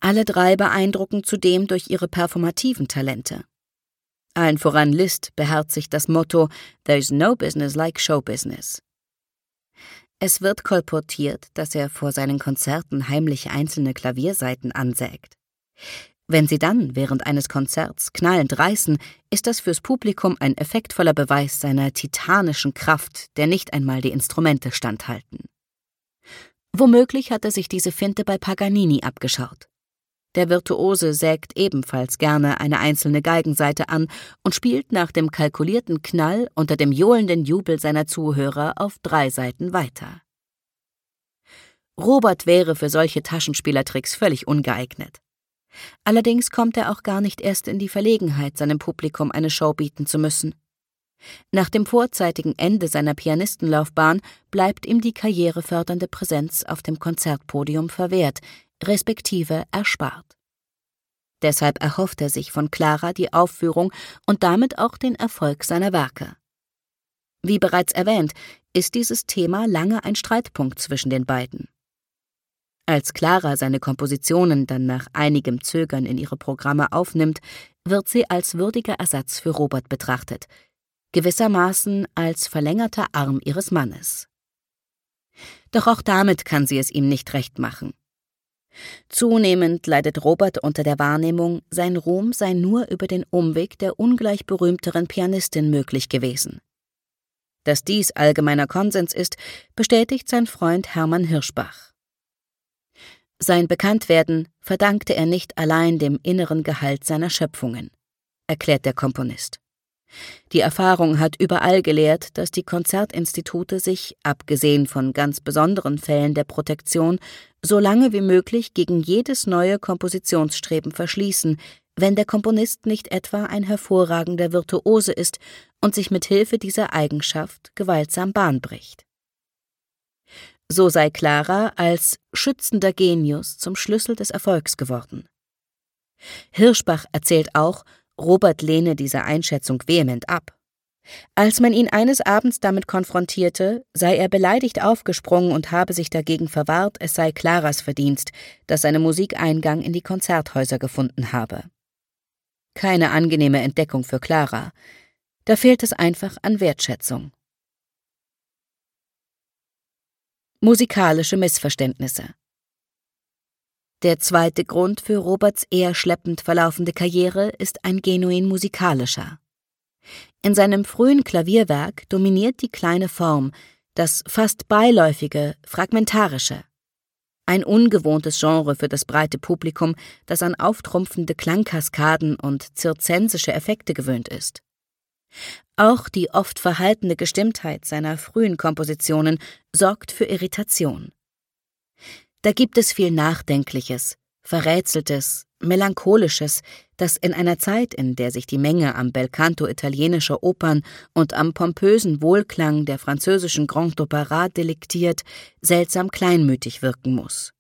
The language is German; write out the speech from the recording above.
Alle drei beeindrucken zudem durch ihre performativen Talente. Allen voran Liszt beherzigt das Motto "There's no business like show business". Es wird kolportiert, dass er vor seinen Konzerten heimlich einzelne Klaviersaiten ansägt. Wenn sie dann während eines Konzerts knallend reißen, ist das fürs Publikum ein effektvoller Beweis seiner titanischen Kraft, der nicht einmal die Instrumente standhalten. Womöglich hat er sich diese Finte bei Paganini abgeschaut. Der Virtuose sägt ebenfalls gerne eine einzelne Geigensaite an und spielt nach dem kalkulierten Knall unter dem johlenden Jubel seiner Zuhörer auf 3 Saiten weiter. Robert wäre für solche Taschenspielertricks völlig ungeeignet. Allerdings kommt er auch gar nicht erst in die Verlegenheit, seinem Publikum eine Show bieten zu müssen. Nach dem vorzeitigen Ende seiner Pianistenlaufbahn bleibt ihm die karrierefördernde Präsenz auf dem Konzertpodium verwehrt, respektive erspart. Deshalb erhofft er sich von Clara die Aufführung und damit auch den Erfolg seiner Werke. Wie bereits erwähnt, ist dieses Thema lange ein Streitpunkt zwischen den beiden. Als Clara seine Kompositionen dann nach einigem Zögern in ihre Programme aufnimmt, wird sie als würdiger Ersatz für Robert betrachtet, gewissermaßen als verlängerter Arm ihres Mannes. Doch auch damit kann sie es ihm nicht recht machen. Zunehmend leidet Robert unter der Wahrnehmung, sein Ruhm sei nur über den Umweg der ungleich berühmteren Pianistin möglich gewesen. Dass dies allgemeiner Konsens ist, bestätigt sein Freund Hermann Hirschbach. Sein Bekanntwerden verdankte er nicht allein dem inneren Gehalt seiner Schöpfungen, erklärt der Komponist. Die Erfahrung hat überall gelehrt, dass die Konzertinstitute sich, abgesehen von ganz besonderen Fällen der Protektion, so lange wie möglich gegen jedes neue Kompositionsstreben verschließen, wenn der Komponist nicht etwa ein hervorragender Virtuose ist und sich mit Hilfe dieser Eigenschaft gewaltsam Bahn bricht. So sei Clara als schützender Genius zum Schlüssel des Erfolgs geworden. Hirschbach erzählt auch, Robert lehne diese Einschätzung vehement ab. Als man ihn eines Abends damit konfrontierte, sei er beleidigt aufgesprungen und habe sich dagegen verwahrt, es sei Claras Verdienst, dass seine Musik Eingang in die Konzerthäuser gefunden habe. Keine angenehme Entdeckung für Clara. Da fehlt es einfach an Wertschätzung. Musikalische Missverständnisse. Der zweite Grund für Roberts eher schleppend verlaufende Karriere ist ein genuin musikalischer. In seinem frühen Klavierwerk dominiert die kleine Form, das fast beiläufige, fragmentarische. Ein ungewohntes Genre für das breite Publikum, das an auftrumpfende Klangkaskaden und zirzensische Effekte gewöhnt ist. Auch die oft verhaltene Gestimmtheit seiner frühen Kompositionen sorgt für Irritation. Da gibt es viel Nachdenkliches, Verrätseltes, Melancholisches, das in einer Zeit, in der sich die Menge am Belcanto italienischer Opern und am pompösen Wohlklang der französischen Grand Opéra delektiert, seltsam kleinmütig wirken muss.